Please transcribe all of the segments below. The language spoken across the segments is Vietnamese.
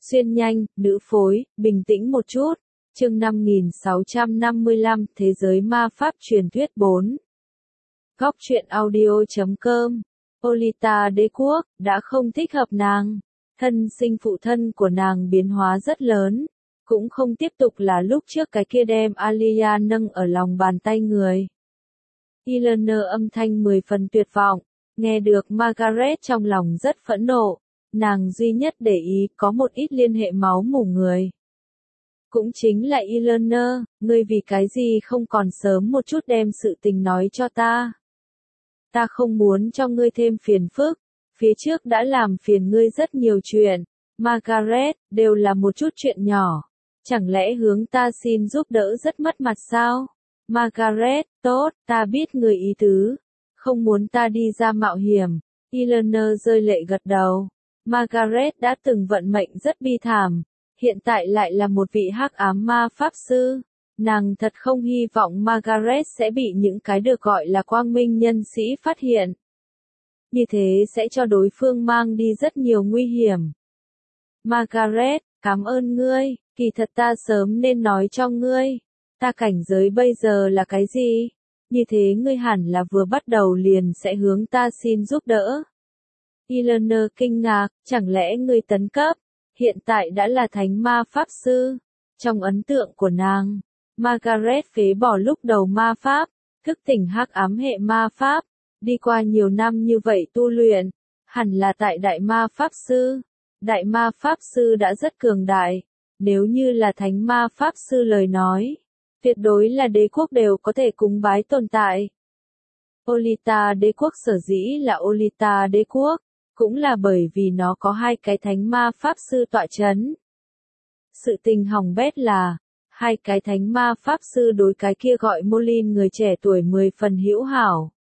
Xuyên nhanh, nữ phối, bình tĩnh một chút. Chương 5655, Thế giới ma pháp truyền thuyết 4. Góc truyện audio.com. Olita đế quốc, đã không thích hợp nàng. Thân sinh phụ thân của nàng biến hóa rất lớn. Cũng không tiếp tục là lúc trước cái kia đem Alia nâng ở lòng bàn tay người. Eleanor âm thanh 10 phần tuyệt vọng. Nghe được Margaret trong lòng rất phẫn nộ. Nàng duy nhất để ý có một ít liên hệ máu mủ người. Cũng chính là Eleanor, ngươi vì cái gì không còn sớm một chút đem sự tình nói cho ta. Ta không muốn cho ngươi thêm phiền phức, phía trước đã làm phiền ngươi rất nhiều chuyện, Margaret, đều là một chút chuyện nhỏ. Chẳng lẽ hướng ta xin giúp đỡ rất mất mặt sao? Margaret, tốt, ta biết người ý tứ, không muốn ta đi ra mạo hiểm. Eleanor rơi lệ gật đầu. Margaret đã từng vận mệnh rất bi thảm, hiện tại lại là một vị hắc ám ma pháp sư. Nàng thật không hy vọng Margaret sẽ bị những cái được gọi là quang minh nhân sĩ phát hiện. Như thế sẽ cho đối phương mang đi rất nhiều nguy hiểm. Margaret, cảm ơn ngươi, kỳ thật ta sớm nên nói cho ngươi. Ta cảnh giới bây giờ là cái gì? Như thế ngươi hẳn là vừa bắt đầu liền sẽ hướng ta xin giúp đỡ. Eleanor kinh ngạc, chẳng lẽ ngươi tấn cấp, hiện tại đã là thánh ma pháp sư. Trong ấn tượng của nàng, Margaret phế bỏ lúc đầu ma pháp, thức tỉnh hắc ám hệ ma pháp, đi qua nhiều năm như vậy tu luyện, hẳn là tại đại ma pháp sư. Đại ma pháp sư đã rất cường đại, nếu như là thánh ma pháp sư lời nói, tuyệt đối là đế quốc đều có thể cúng bái tồn tại. Olita đế quốc sở dĩ là Olita đế quốc, cũng là bởi vì nó có hai cái thánh ma pháp sư tọa chấn. Sự tình hỏng bét là, hai cái thánh ma pháp sư đối cái kia gọi Molin người trẻ tuổi 10 phần hữu hảo.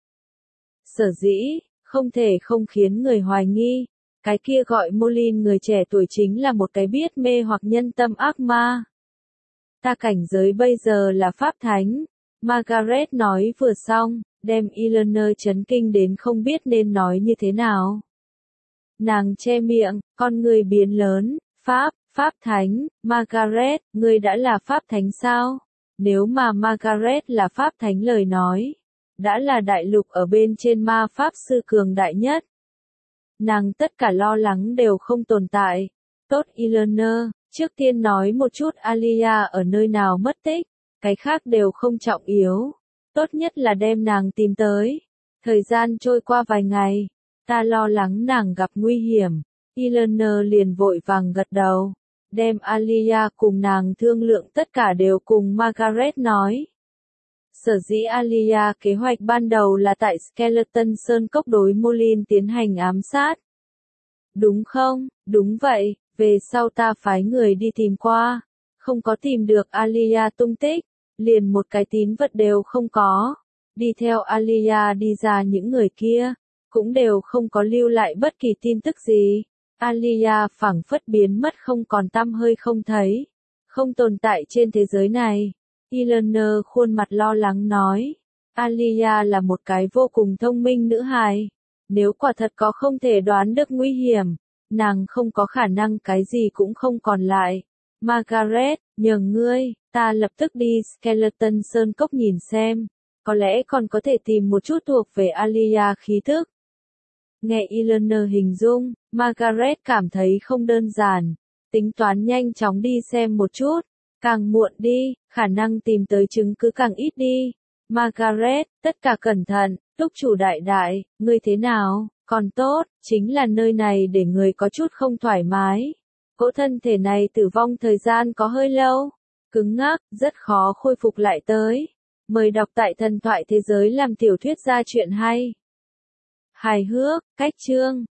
Sở dĩ, không thể không khiến người hoài nghi, cái kia gọi Molin người trẻ tuổi chính là một cái biết mê hoặc nhân tâm ác ma. Ta cảnh giới bây giờ là pháp thánh, Margaret nói vừa xong, đem Eleanor chấn kinh đến không biết nên nói như thế nào. Nàng che miệng, con người biến lớn, Pháp thánh, Margaret, ngươi đã là Pháp thánh sao? Nếu mà Margaret là Pháp thánh lời nói, đã là đại lục ở bên trên ma Pháp sư cường đại nhất. Nàng tất cả lo lắng đều không tồn tại. Tốt Eleanor, trước tiên nói một chút Alia ở nơi nào mất tích, cái khác đều không trọng yếu. Tốt nhất là đem nàng tìm tới. Thời gian trôi qua vài ngày, ta lo lắng nàng gặp nguy hiểm. Eleanor liền vội vàng gật đầu, đem Alia cùng nàng thương lượng tất cả đều cùng Margaret nói. Sở dĩ Alia kế hoạch ban đầu là tại Skeleton Sơn Cốc đối Molin tiến hành ám sát. Đúng không? Đúng vậy, về sau ta phái người đi tìm qua, không có tìm được Alia tung tích, liền một cái tín vật đều không có. Đi theo Alia đi ra những người kia, cũng đều không có lưu lại bất kỳ tin tức gì. Alia phảng phất biến mất không còn tăm hơi không thấy, không tồn tại trên thế giới này. Eleanor khuôn mặt lo lắng nói, Alia là một cái vô cùng thông minh nữ hài. Nếu quả thật có không thể đoán được nguy hiểm, nàng không có khả năng cái gì cũng không còn lại. Margaret, nhờ ngươi, ta lập tức đi Skeleton Sơn Cốc nhìn xem, có lẽ còn có thể tìm một chút thuộc về Alia khí thức. Nghe Eleanor hình dung, Margaret cảm thấy không đơn giản, tính toán nhanh chóng đi xem một chút, càng muộn đi, khả năng tìm tới chứng cứ càng ít đi. Margaret, tất cả cẩn thận, túc chủ đại đại, ngươi thế nào, còn tốt, chính là nơi này để người có chút không thoải mái. Cỗ thân thể này tử vong thời gian có hơi lâu, cứng ngắc, rất khó khôi phục lại tới. Mời đọc tại Thần thoại thế giới làm tiểu thuyết ra chuyện hay. Hài hước, cách chương.